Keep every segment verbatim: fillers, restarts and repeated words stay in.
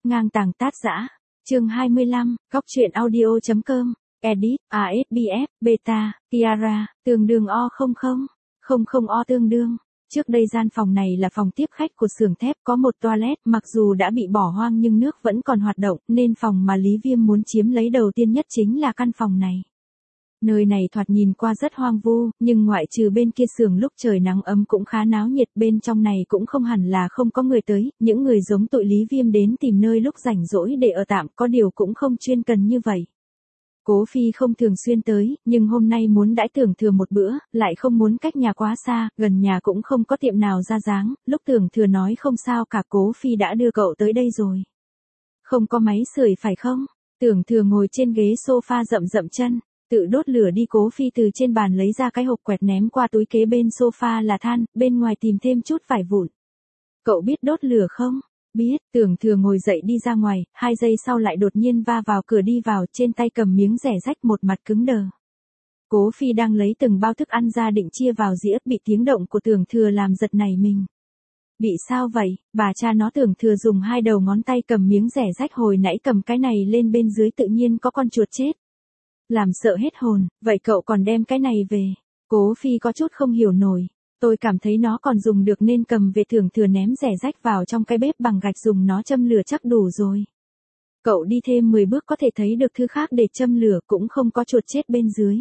Ngang tàng tát dã. Chương hai mươi lăm, góc truyện audio chấm com. Edit, a ét bê ép, beta, Kiara, tương đương O không không. không không O tương đương. Trước đây gian phòng này là phòng tiếp khách của xưởng thép, có một toilet, mặc dù đã bị bỏ hoang nhưng nước vẫn còn hoạt động, nên phòng mà Lý Viêm muốn chiếm lấy đầu tiên nhất chính là căn phòng này. Nơi này thoạt nhìn qua rất hoang vu, nhưng ngoại trừ bên kia xưởng lúc trời nắng ấm cũng khá náo nhiệt, bên trong này cũng không hẳn là không có người tới, những người giống tụi Lý Viêm đến tìm nơi lúc rảnh rỗi để ở tạm, có điều cũng không chuyên cần như vậy. Cố Phi không thường xuyên tới, nhưng hôm nay muốn đãi Tưởng Thừa một bữa, lại không muốn cách nhà quá xa, gần nhà cũng không có tiệm nào ra dáng, lúc Tưởng Thừa nói không sao cả Cố Phi đã đưa cậu tới đây rồi. Không có máy sưởi phải không? Tưởng Thừa ngồi trên ghế sofa rậm rậm chân, tự đốt lửa đi. Cố Phi từ trên bàn lấy ra cái hộp quẹt ném qua túi kế bên sofa là than, bên ngoài tìm thêm chút vải vụn. Cậu biết đốt lửa không? Biết. Tưởng Thừa ngồi dậy đi ra ngoài, hai giây sau lại đột nhiên va vào cửa đi vào, trên tay cầm miếng rẻ rách, một mặt cứng đờ. Cố Phi đang lấy từng bao thức ăn ra định chia vào dĩa, bị tiếng động của Tưởng Thừa làm giật nảy mình. Bị sao vậy? Bà cha nó. Tưởng Thừa dùng hai đầu ngón tay cầm miếng rẻ rách, hồi nãy cầm cái này lên bên dưới tự nhiên có con chuột chết. Làm sợ hết hồn, vậy cậu còn đem cái này về? Cố Phi có chút không hiểu nổi. Tôi cảm thấy nó còn dùng được nên cầm về. Tưởng Thừa ném rẻ rách vào trong cái bếp bằng gạch, dùng nó châm lửa chắc đủ rồi. Cậu đi thêm mười bước có thể thấy được thứ khác để châm lửa, cũng không có chuột chết bên dưới.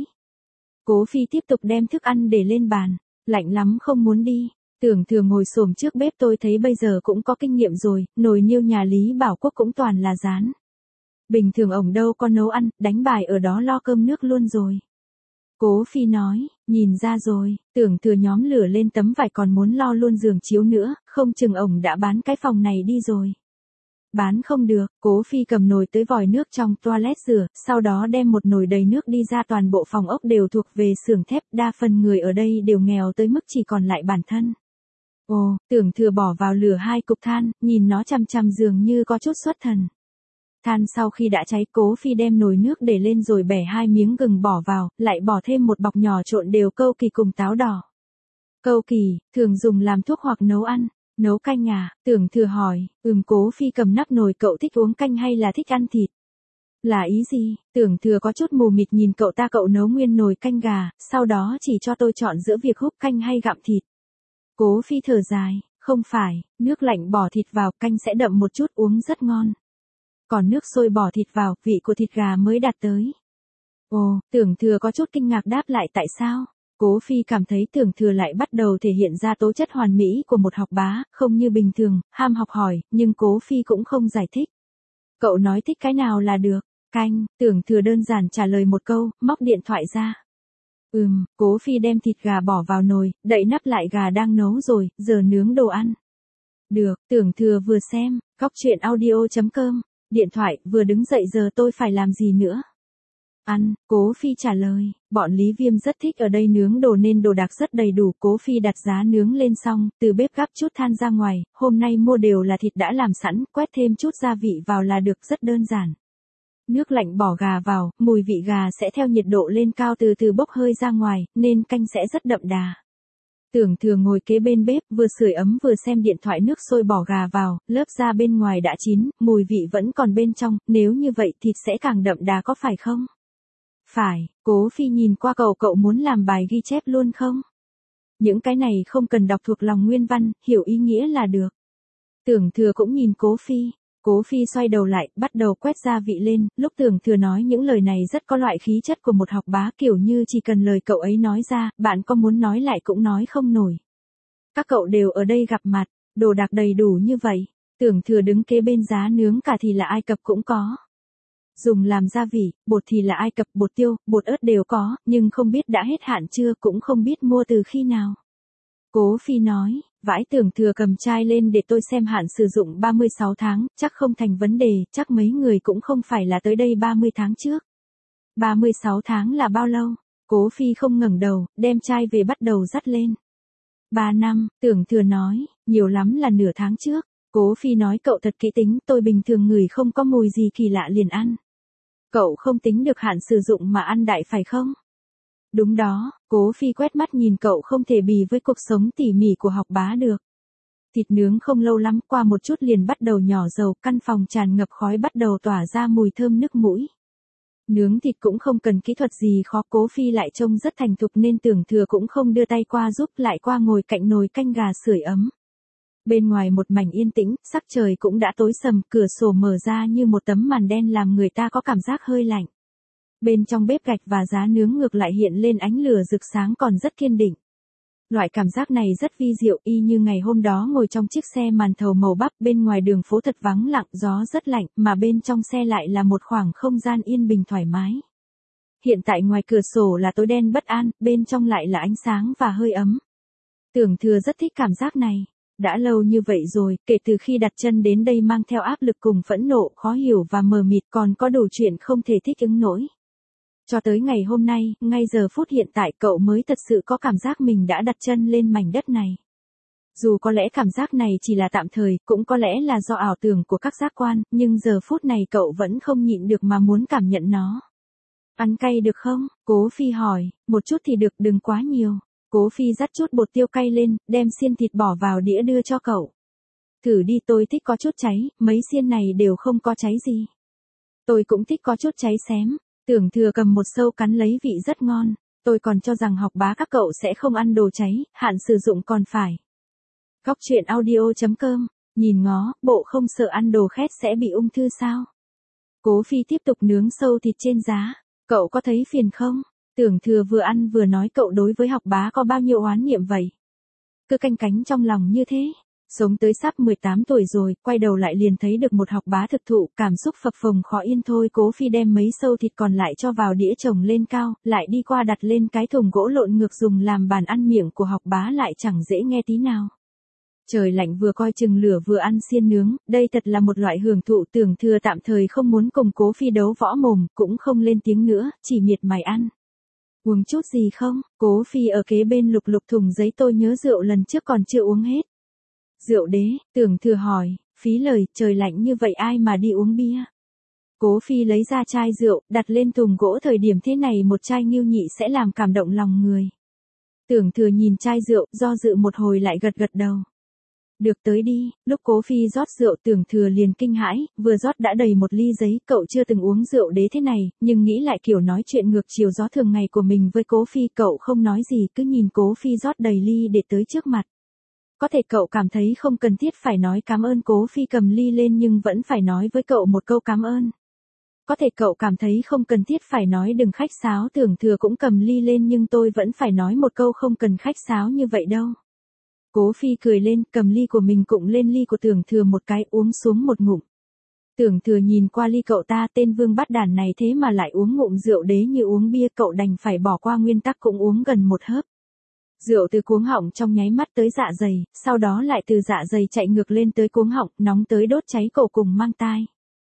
Cố Phi tiếp tục đem thức ăn để lên bàn. Lạnh lắm không muốn đi. Tưởng Thừa ngồi xổm trước bếp. Tôi thấy bây giờ cũng có kinh nghiệm rồi, nồi niêu nhà Lý Bảo Quốc cũng toàn là rán. Bình thường ổng đâu có nấu ăn, đánh bài ở đó lo cơm nước luôn rồi. Cố Phi nói, nhìn ra rồi. Tưởng Thừa nhóm lửa lên tấm vải, còn muốn lo luôn giường chiếu nữa, không chừng ổng đã bán cái phòng này đi rồi. Bán không được. Cố Phi cầm nồi tới vòi nước trong toilet rửa, sau đó đem một nồi đầy nước đi ra. Toàn bộ phòng ốc đều thuộc về xưởng thép, đa phần người ở đây đều nghèo tới mức chỉ còn lại bản thân. Ồ, Tưởng Thừa bỏ vào lửa hai cục than, nhìn nó chằm chằm dường như có chút xuất thần. Than sau khi đã cháy, Cố Phi đem nồi nước để lên rồi bẻ hai miếng gừng bỏ vào, lại bỏ thêm một bọc nhỏ trộn đều cau kỳ cùng táo đỏ. Cau kỳ, thường dùng làm thuốc hoặc nấu ăn. Nấu canh à? Tưởng Thừa hỏi. Ừm. Cố Phi cầm nắp nồi. Cậu thích uống canh hay là thích ăn thịt? Là ý gì? Tưởng Thừa có chút mù mịt nhìn cậu ta. Cậu nấu nguyên nồi canh gà, sau đó chỉ cho tôi chọn giữa việc húp canh hay gặm thịt. Cố Phi thở dài. Không phải, nước lạnh bỏ thịt vào, canh sẽ đậm một chút, uống rất ngon. Còn nước sôi bỏ thịt vào, vị của thịt gà mới đạt tới. Ồ, Tưởng Thừa có chút kinh ngạc đáp lại tại sao? Cố Phi cảm thấy Tưởng Thừa lại bắt đầu thể hiện ra tố chất hoàn mỹ của một học bá, không như bình thường, ham học hỏi, nhưng Cố Phi cũng không giải thích. Cậu nói thích cái nào là được. Canh. Tưởng Thừa đơn giản trả lời một câu, móc điện thoại ra. Ừm. Cố Phi đem thịt gà bỏ vào nồi, đậy nắp lại. Gà đang nấu rồi, giờ nướng đồ ăn. Được. Tưởng Thừa vừa xem, góc truyện audio chấm com. Điện thoại, vừa đứng dậy. Giờ tôi phải làm gì nữa? Ăn. Cố Phi trả lời. Bọn Lý Viêm rất thích ở đây nướng đồ nên đồ đạc rất đầy đủ. Cố Phi đặt giá nướng lên xong, từ bếp gắp chút than ra ngoài, hôm nay mua đều là thịt đã làm sẵn, quét thêm chút gia vị vào là được, rất đơn giản. Nước lạnh bỏ gà vào, mùi vị gà sẽ theo nhiệt độ lên cao từ từ bốc hơi ra ngoài, nên canh sẽ rất đậm đà. Tưởng Thừa ngồi kế bên bếp, vừa sưởi ấm vừa xem điện thoại. Nước sôi bỏ gà vào, lớp da bên ngoài đã chín, mùi vị vẫn còn bên trong, nếu như vậy thịt sẽ càng đậm đà có phải không? Phải. Cố Phi nhìn qua cậu. Cậu muốn làm bài ghi chép luôn không? Những cái này không cần đọc thuộc lòng nguyên văn, hiểu ý nghĩa là được. Tưởng Thừa cũng nhìn Cố Phi. Cố Phi xoay đầu lại, bắt đầu quét gia vị lên. Lúc Tưởng Thừa nói những lời này rất có loại khí chất của một học bá, kiểu như chỉ cần lời cậu ấy nói ra, bạn có muốn nói lại cũng nói không nổi. Các cậu đều ở đây gặp mặt, đồ đạc đầy đủ như vậy. Tưởng Thừa đứng kế bên giá nướng cả thì là Ai Cập cũng có. Dùng làm gia vị, bột thì là Ai Cập, bột tiêu, bột ớt đều có, nhưng không biết đã hết hạn chưa, cũng không biết mua từ khi nào. Cố Phi nói. Vãi. Tưởng Thừa cầm chai lên để tôi xem, hạn sử dụng ba mươi sáu tháng, chắc không thành vấn đề, chắc mấy người cũng không phải là tới đây ba mươi tháng trước. ba mươi sáu tháng là bao lâu? Cố Phi không ngẩng đầu, đem chai về bắt đầu dắt lên. ba năm, Tưởng Thừa nói, nhiều lắm là nửa tháng trước. Cố Phi nói. Cậu thật kỹ tính, tôi bình thường ngửi không có mùi gì kỳ lạ liền ăn. Cậu không tính được hạn sử dụng mà ăn đại phải không? Đúng đó. Cố Phi quét mắt nhìn cậu, không thể bì với cuộc sống tỉ mỉ của học bá được. Thịt nướng không lâu lắm, qua một chút liền bắt đầu nhỏ dầu, căn phòng tràn ngập khói bắt đầu tỏa ra mùi thơm nức mũi. Nướng thịt cũng không cần kỹ thuật gì khó, Cố Phi lại trông rất thành thục nên Tưởng Thừa cũng không đưa tay qua giúp, lại qua ngồi cạnh nồi canh gà sưởi ấm. Bên ngoài một mảnh yên tĩnh, sắc trời cũng đã tối sầm, cửa sổ mở ra như một tấm màn đen làm người ta có cảm giác hơi lạnh. Bên trong bếp gạch và giá nướng ngược lại hiện lên ánh lửa rực sáng còn rất kiên định. Loại cảm giác này rất vi diệu, y như ngày hôm đó ngồi trong chiếc xe màn thầu màu bắp, bên ngoài đường phố thật vắng lặng, gió rất lạnh, mà bên trong xe lại là một khoảng không gian yên bình thoải mái. Hiện tại ngoài cửa sổ là tối đen bất an, bên trong lại là ánh sáng và hơi ấm. Tưởng Thừa rất thích cảm giác này. Đã lâu như vậy rồi, kể từ khi đặt chân đến đây mang theo áp lực cùng phẫn nộ, khó hiểu và mờ mịt, còn có đủ chuyện không thể thích ứng nổi. Cho tới ngày hôm nay, ngay giờ phút hiện tại cậu mới thật sự có cảm giác mình đã đặt chân lên mảnh đất này. Dù có lẽ cảm giác này chỉ là tạm thời, cũng có lẽ là do ảo tưởng của các giác quan, nhưng giờ phút này cậu vẫn không nhịn được mà muốn cảm nhận nó. Ăn cay được không? Cố Phi hỏi, một chút thì được, đừng quá nhiều. Cố Phi dắt chút bột tiêu cay lên, đem xiên thịt bỏ vào đĩa đưa cho cậu. Thử đi, tôi thích có chút cháy, mấy xiên này đều không có cháy gì. Tôi cũng thích có chút cháy xém. Tưởng Thừa cầm một sâu cắn lấy, vị rất ngon. Tôi còn cho rằng học bá các cậu sẽ không ăn đồ cháy, hạn sử dụng còn phải. Góc truyện audio chấm com, nhìn ngó, bộ không sợ ăn đồ khét sẽ bị ung thư sao? Cố Phi tiếp tục nướng sâu thịt trên giá. Cậu có thấy phiền không? Tưởng Thừa vừa ăn vừa nói, cậu đối với học bá có bao nhiêu oán niệm vậy? Cứ canh cánh trong lòng như thế. Sống tới sắp mười tám tuổi rồi, quay đầu lại liền thấy được một học bá thực thụ, cảm xúc phập phồng khó yên thôi. Cố Phi đem mấy sâu thịt còn lại cho vào đĩa chồng lên cao, lại đi qua đặt lên cái thùng gỗ lộn ngược dùng làm bàn ăn, miệng của học bá lại chẳng dễ nghe tí nào. Trời lạnh vừa coi chừng lửa vừa ăn xiên nướng, đây thật là một loại hưởng thụ. Tưởng Thừa tạm thời không muốn cùng Cố Phi đấu võ mồm, cũng không lên tiếng nữa, chỉ miệt mài ăn. Uống chút gì không? Cố Phi ở kế bên lục lục thùng giấy, tôi nhớ rượu lần trước còn chưa uống hết. Rượu đế? Tưởng Thừa hỏi, phí lời, trời lạnh như vậy ai mà đi uống bia. Cố Phi lấy ra chai rượu, đặt lên thùng gỗ, thời điểm thế này một chai Ngưu Nhị sẽ làm cảm động lòng người. Tưởng Thừa nhìn chai rượu, do dự một hồi lại gật gật đầu. Được, tới đi. Lúc Cố Phi rót rượu, Tưởng Thừa liền kinh hãi, vừa rót đã đầy một ly giấy, cậu chưa từng uống rượu đế thế này, nhưng nghĩ lại kiểu nói chuyện ngược chiều gió thường ngày của mình với Cố Phi, cậu không nói gì, cứ nhìn Cố Phi rót đầy ly để tới trước mặt. Có thể cậu cảm thấy không cần thiết phải nói cảm ơn Cố Phi cầm ly lên, nhưng vẫn phải nói với cậu một câu cảm ơn. Có thể cậu cảm thấy không cần thiết phải nói đừng khách sáo, Tưởng Thừa cũng cầm ly lên, nhưng tôi vẫn phải nói một câu không cần khách sáo như vậy đâu. Cố Phi cười lên, cầm ly của mình cụng lên ly của Tưởng Thừa một cái, uống xuống một ngụm. Tưởng Thừa nhìn qua ly cậu ta, tên vương bắt đản này thế mà lại uống ngụm rượu đế như uống bia, cậu đành phải bỏ qua nguyên tắc cũng uống gần một hớp. Rượu từ cuống họng trong nháy mắt tới dạ dày, sau đó lại từ dạ dày chạy ngược lên tới cuống họng, nóng tới đốt cháy cổ cùng mang tai.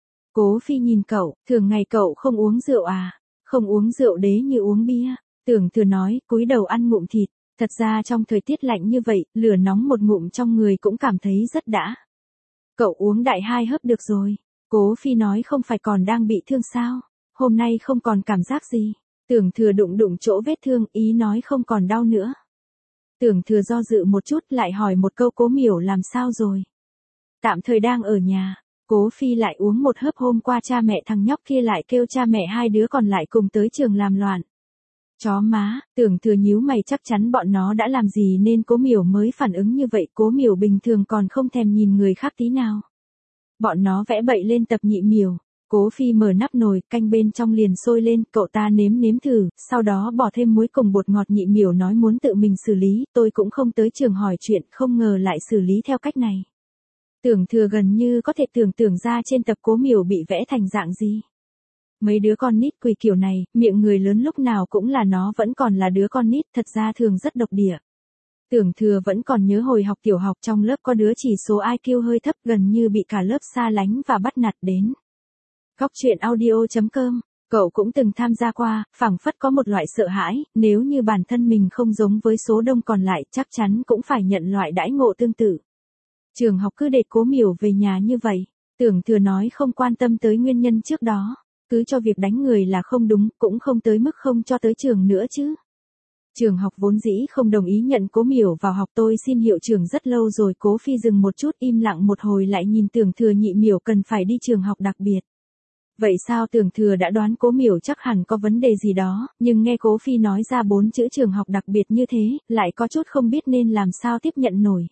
Cố Phi nhìn cậu, thường ngày cậu không uống rượu à? Không uống rượu đế như uống bia. Tưởng Thừa nói, cúi đầu ăn ngụm thịt. Thật ra trong thời tiết lạnh như vậy, lửa nóng một ngụm trong người cũng cảm thấy rất đã. Cậu uống đại hai hớp được rồi. Cố Phi nói, không phải còn đang bị thương sao? Hôm nay không còn cảm giác gì. Tưởng Thừa đụng đụng chỗ vết thương, ý nói không còn đau nữa. Tưởng Thừa do dự một chút, lại hỏi một câu, Cố Miểu làm sao rồi? Tạm thời đang ở nhà. Cố Phi lại uống một hớp, hôm qua cha mẹ thằng nhóc kia lại kêu cha mẹ hai đứa còn lại cùng tới trường làm loạn. Chó má, Tưởng Thừa nhíu mày, chắc chắn bọn nó đã làm gì nên Cố Miểu mới phản ứng như vậy. Cố Miểu bình thường còn không thèm nhìn người khác tí nào. Bọn nó vẽ bậy lên tập Nhị Miểu. Cố Phi mở nắp nồi, canh bên trong liền sôi lên, cậu ta nếm nếm thử, sau đó bỏ thêm muối cùng bột ngọt. Nhị Miểu nói muốn tự mình xử lý, tôi cũng không tới trường hỏi chuyện, không ngờ lại xử lý theo cách này. Tưởng Thừa gần như có thể tưởng tượng ra trên tập Cố Miểu bị vẽ thành dạng gì. Mấy đứa con nít quỳ kiểu này, miệng người lớn lúc nào cũng là nó vẫn còn là đứa con nít, thật ra thường rất độc địa. Tưởng Thừa vẫn còn nhớ hồi học tiểu học trong lớp có đứa chỉ số i kiu hơi thấp, gần như bị cả lớp xa lánh và bắt nạt đến. Góc truyện audio chấm com, cậu cũng từng tham gia qua, phảng phất có một loại sợ hãi, nếu như bản thân mình không giống với số đông còn lại, chắc chắn cũng phải nhận loại đãi ngộ tương tự. Trường học cứ để Cố Miểu về nhà như vậy, Tưởng Thừa nói không quan tâm tới nguyên nhân trước đó, cứ cho việc đánh người là không đúng, cũng không tới mức không cho tới trường nữa chứ. Trường học vốn dĩ không đồng ý nhận Cố Miểu vào học, tôi xin hiệu trưởng rất lâu rồi. Cố Phi dừng một chút, im lặng một hồi lại nhìn Tưởng Thừa nhị Miểu cần phải đi trường học đặc biệt. Vậy sao? Tưởng Thừa đã đoán Cố Miểu chắc hẳn có vấn đề gì đó, nhưng nghe Cố Phi nói ra bốn chữ trường học đặc biệt như thế, lại có chút không biết nên làm sao tiếp nhận nổi.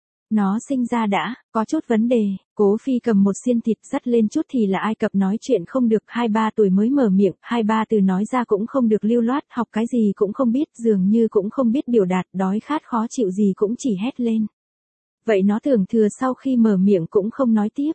Nó sinh ra đã, có chút vấn đề. Cố Phi cầm một xiên thịt dắt lên chút thì là Ai Cập nói chuyện không được, hai ba tuổi mới mở miệng, hai ba từ nói ra cũng không được lưu loát, học cái gì cũng không biết, dường như cũng không biết biểu đạt, đói khát khó chịu gì cũng chỉ hét lên. Vậy nó Tưởng Thừa sau khi mở miệng cũng không nói tiếp.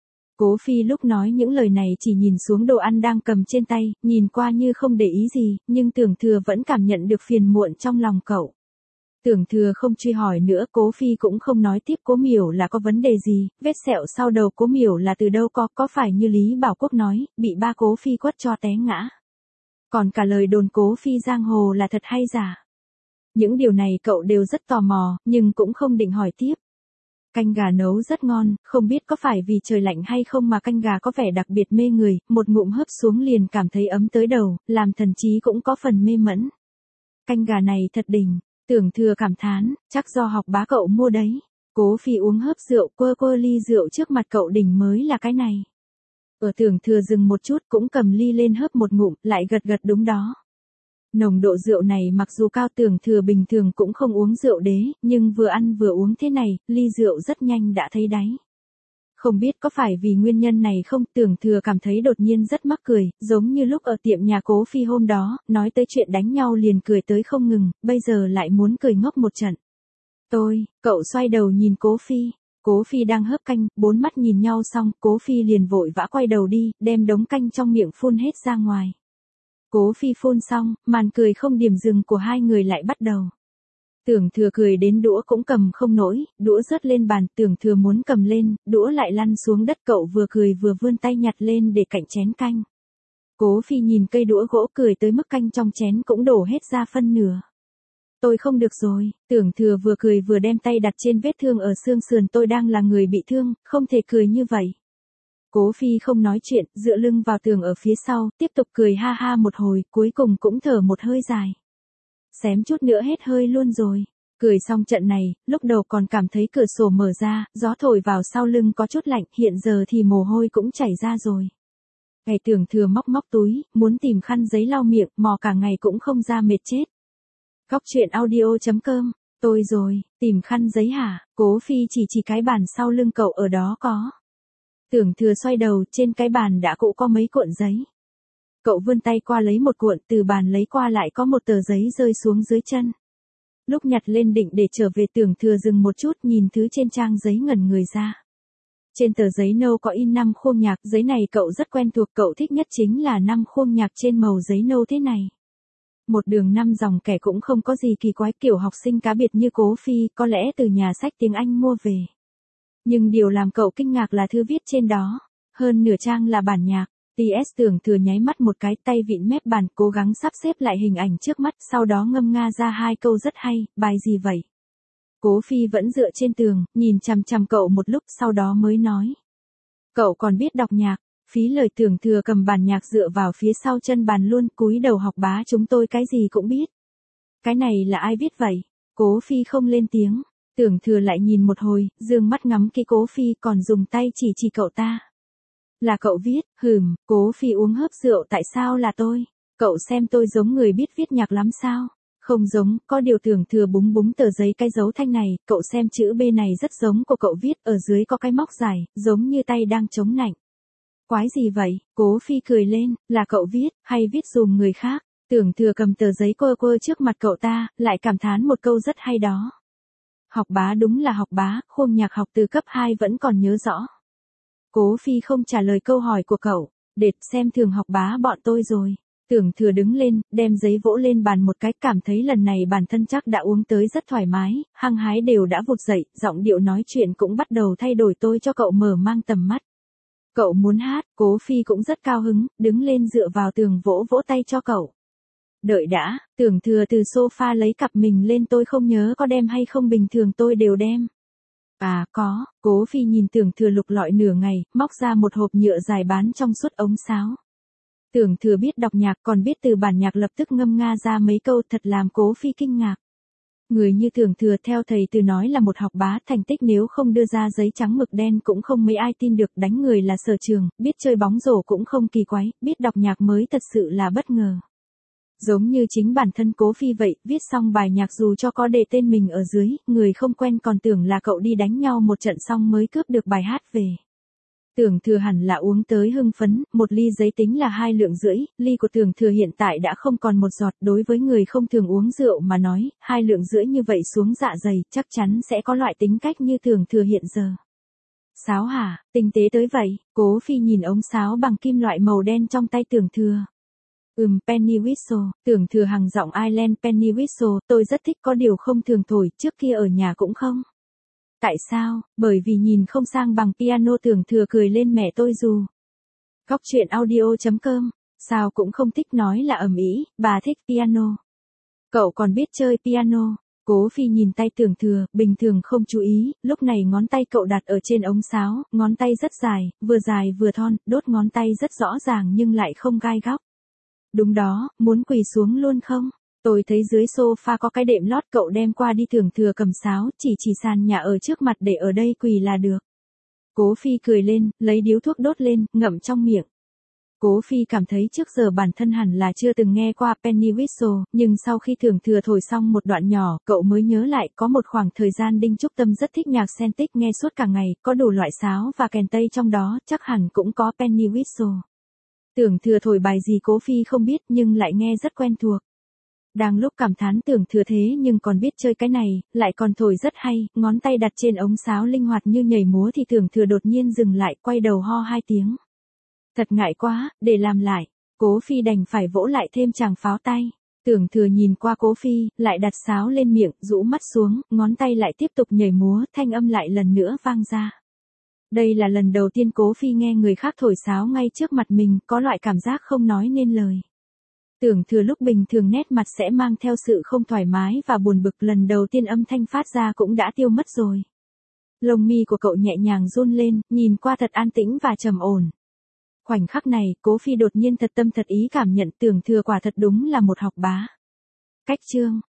Cố Phi lúc nói những lời này chỉ nhìn xuống đồ ăn đang cầm trên tay, nhìn qua như không để ý gì, nhưng Tưởng Thừa vẫn cảm nhận được phiền muộn trong lòng cậu. Tưởng Thừa không truy hỏi nữa, Cố Phi cũng không nói tiếp Cố Miểu là có vấn đề gì, vết sẹo sau đầu Cố Miểu là từ đâu có, có phải như Lý Bảo Quốc nói, bị ba Cố Phi quất cho té ngã. Còn cả lời đồn Cố Phi giang hồ là thật hay giả. Những điều này cậu đều rất tò mò, nhưng cũng không định hỏi tiếp. Canh gà nấu rất ngon, không biết có phải vì trời lạnh hay không mà canh gà có vẻ đặc biệt mê người, một ngụm hớp xuống liền cảm thấy ấm tới đầu, làm thần trí cũng có phần mê mẫn. Canh gà này thật đỉnh. Tưởng Thừa cảm thán, chắc do học bá cậu mua đấy. Cố Phi uống hớp rượu, quơ quơ ly rượu trước mặt cậu, đỉnh mới là cái này. Ở Tưởng Thừa dừng một chút cũng cầm ly lên hớp một ngụm, lại gật gật đúng đó. Nồng độ rượu này mặc dù cao, Tưởng Thừa bình thường cũng không uống rượu đế, nhưng vừa ăn vừa uống thế này, ly rượu rất nhanh đã thấy đáy. Không biết có phải vì nguyên nhân này không, Tưởng Thừa cảm thấy đột nhiên rất mắc cười, giống như lúc ở tiệm nhà Cố Phi hôm đó, nói tới chuyện đánh nhau liền cười tới không ngừng, bây giờ lại muốn cười ngốc một trận. Tôi, cậu xoay đầu nhìn Cố Phi, Cố Phi đang hớp canh, bốn mắt nhìn nhau xong, Cố Phi liền vội vã quay đầu đi, đem đống canh trong miệng phun hết ra ngoài. Cố Phi phun xong, màn cười không điểm dừng của hai người lại bắt đầu. Tưởng Thừa cười đến đũa cũng cầm không nổi, đũa rớt lên bàn, Tưởng Thừa muốn cầm lên, đũa lại lăn xuống đất, cậu vừa cười vừa vươn tay nhặt lên để cạnh chén canh. Cố Phi nhìn cây đũa gỗ cười tới mức canh trong chén cũng đổ hết ra phân nửa. Tôi không được rồi, Tưởng Thừa vừa cười vừa đem tay đặt trên vết thương ở xương sườn, tôi đang là người bị thương, không thể cười như vậy. Cố Phi không nói chuyện, dựa lưng vào tường ở phía sau, tiếp tục cười ha ha một hồi, cuối cùng cũng thở một hơi dài. Xém chút nữa hết hơi luôn rồi. Cười xong trận này, lúc đầu còn cảm thấy cửa sổ mở ra, gió thổi vào sau lưng có chút lạnh, hiện giờ thì mồ hôi cũng chảy ra rồi. Ngày Tưởng Thừa móc móc túi, muốn tìm khăn giấy lau miệng, mò cả ngày cũng không ra, mệt chết. Góc truyện audio chấm com, tôi rồi, tìm khăn giấy hả? Cố Phi chỉ chỉ cái bàn sau lưng cậu, ở đó có. Tưởng Thừa xoay đầu, trên cái bàn đã cũ có mấy cuộn giấy. Cậu vươn tay qua lấy một cuộn, từ bàn lấy qua lại có một tờ giấy rơi xuống dưới chân. Lúc nhặt lên định để trở về, Tưởng Thừa dừng một chút, nhìn thứ trên trang giấy ngẩn người ra. Trên tờ giấy nâu có in năm khuôn nhạc, giấy này cậu rất quen thuộc, cậu thích nhất chính là năm khuôn nhạc trên màu giấy nâu thế này. Một đường năm dòng kẻ cũng không có gì kỳ quái, kiểu học sinh cá biệt như Cố Phi, có lẽ từ nhà sách tiếng Anh mua về. Nhưng điều làm cậu kinh ngạc là thư viết trên đó, hơn nửa trang là bản nhạc. tê ét Tưởng Thừa nháy mắt một cái, tay vịn mép bàn, cố gắng sắp xếp lại hình ảnh trước mắt, sau đó ngâm nga ra hai câu rất hay, bài gì vậy? Cố Phi vẫn dựa trên tường, nhìn chằm chằm cậu một lúc, sau đó mới nói. Cậu còn biết đọc nhạc, phí lời. Tưởng Thừa cầm bản nhạc dựa vào phía sau chân bàn luôn, cúi đầu học bá chúng tôi cái gì cũng biết. Cái này là ai viết vậy? Cố Phi không lên tiếng, Tưởng Thừa lại nhìn một hồi, dương mắt ngắm kỹ Cố Phi, còn dùng tay chỉ chỉ cậu ta. Là cậu viết, hừm, Cố Phi uống hớp rượu, tại sao là tôi? Cậu xem tôi giống người biết viết nhạc lắm sao? Không giống, có điều. Tưởng Thừa búng búng tờ giấy cái dấu thanh này, cậu xem chữ B này rất giống của cậu viết, ở dưới có cái móc dài, giống như tay đang chống nạnh. Quái gì vậy? Cố Phi cười lên, là cậu viết, hay viết dùm người khác? Tưởng Thừa cầm tờ giấy quơ quơ trước mặt cậu ta, lại cảm thán một câu rất hay đó. Học bá đúng là học bá, khuôn nhạc học từ cấp hai vẫn còn nhớ rõ. Cố Phi không trả lời câu hỏi của cậu, đệt xem thường học bá bọn tôi rồi. Tưởng Thừa đứng lên, đem giấy vỗ lên bàn một cái, cảm thấy lần này bản thân chắc đã uống tới rất thoải mái, hăng hái đều đã vụt dậy, giọng điệu nói chuyện cũng bắt đầu thay đổi, tôi cho cậu mở mang tầm mắt. Cậu muốn hát? Cố Phi cũng rất cao hứng, đứng lên dựa vào tường vỗ vỗ tay cho cậu. Đợi đã, Tưởng Thừa từ sofa lấy cặp mình lên, tôi không nhớ có đem hay không, bình thường tôi đều đem. À có, Cố Phi nhìn Tưởng Thừa lục lọi nửa ngày, móc ra một hộp nhựa dài bán trong suốt ống sáo. Tưởng Thừa biết đọc nhạc còn biết từ bản nhạc lập tức ngâm nga ra mấy câu thật làm Cố Phi kinh ngạc. Người như Tưởng Thừa theo thầy từ nói là một học bá, thành tích nếu không đưa ra giấy trắng mực đen cũng không mấy ai tin được, đánh người là sở trường, biết chơi bóng rổ cũng không kỳ quái, biết đọc nhạc mới thật sự là bất ngờ. Giống như chính bản thân Cố Phi vậy, viết xong bài nhạc dù cho có đề tên mình ở dưới, người không quen còn tưởng là cậu đi đánh nhau một trận xong mới cướp được bài hát về. Tưởng Thừa hẳn là uống tới hưng phấn, một ly giấy tính là hai lượng rưỡi, ly của Tưởng Thừa hiện tại đã không còn một giọt, đối với người không thường uống rượu mà nói, hai lượng rưỡi như vậy xuống dạ dày, chắc chắn sẽ có loại tính cách như Tưởng Thừa hiện giờ. Sáo hả, tinh tế tới vậy, Cố Phi nhìn ống sáo bằng kim loại màu đen trong tay Tưởng Thừa. Ừm, penny whistle, Tưởng Thừa hằng giọng Ireland penny whistle, tôi rất thích, có điều không thường thổi, trước kia ở nhà cũng không. Tại sao? Bởi vì nhìn không sang bằng piano. Tưởng Thừa cười lên, mẹ tôi dù. Góc truyện audio chấm com, sao cũng không thích nói là ầm ĩ, bà thích piano. Cậu còn biết chơi piano. Cố Phi nhìn tay Tưởng Thừa, bình thường không chú ý, lúc này ngón tay cậu đặt ở trên ống sáo, ngón tay rất dài, vừa dài vừa thon, đốt ngón tay rất rõ ràng nhưng lại không gai góc. Đúng đó, muốn quỳ xuống luôn không? Tôi thấy dưới sofa có cái đệm lót, cậu đem qua đi. Tưởng Thừa cầm sáo, chỉ chỉ sàn nhà ở trước mặt để ở đây quỳ là được. Cố Phi cười lên, lấy điếu thuốc đốt lên, ngậm trong miệng. Cố Phi cảm thấy trước giờ bản thân hẳn là chưa từng nghe qua penny whistle, nhưng sau khi Tưởng Thừa thổi xong một đoạn nhỏ, cậu mới nhớ lại có một khoảng thời gian Đinh Trúc Tâm rất thích nhạc Celtic, nghe suốt cả ngày, có đủ loại sáo và kèn tây trong đó, chắc hẳn cũng có penny whistle. Tưởng Thừa thổi bài gì Cố Phi không biết nhưng lại nghe rất quen thuộc. Đang lúc cảm thán Tưởng Thừa thế nhưng còn biết chơi cái này, lại còn thổi rất hay, ngón tay đặt trên ống sáo linh hoạt như nhảy múa thì Tưởng Thừa đột nhiên dừng lại, quay đầu ho hai tiếng. Thật ngại quá, để làm lại. Cố Phi đành phải vỗ lại thêm tràng pháo tay. Tưởng Thừa nhìn qua Cố Phi, lại đặt sáo lên miệng, rũ mắt xuống, ngón tay lại tiếp tục nhảy múa, thanh âm lại lần nữa vang ra. Đây là lần đầu tiên Cố Phi nghe người khác thổi sáo ngay trước mặt mình, có loại cảm giác không nói nên lời. Tưởng Thừa lúc bình thường nét mặt sẽ mang theo sự không thoải mái và buồn bực, lần đầu tiên âm thanh phát ra cũng đã tiêu mất rồi. Lông mi của cậu nhẹ nhàng run lên, nhìn qua thật an tĩnh và trầm ổn. Khoảnh khắc này, Cố Phi đột nhiên thật tâm thật ý cảm nhận Tưởng Thừa quả thật đúng là một học bá. Cách chương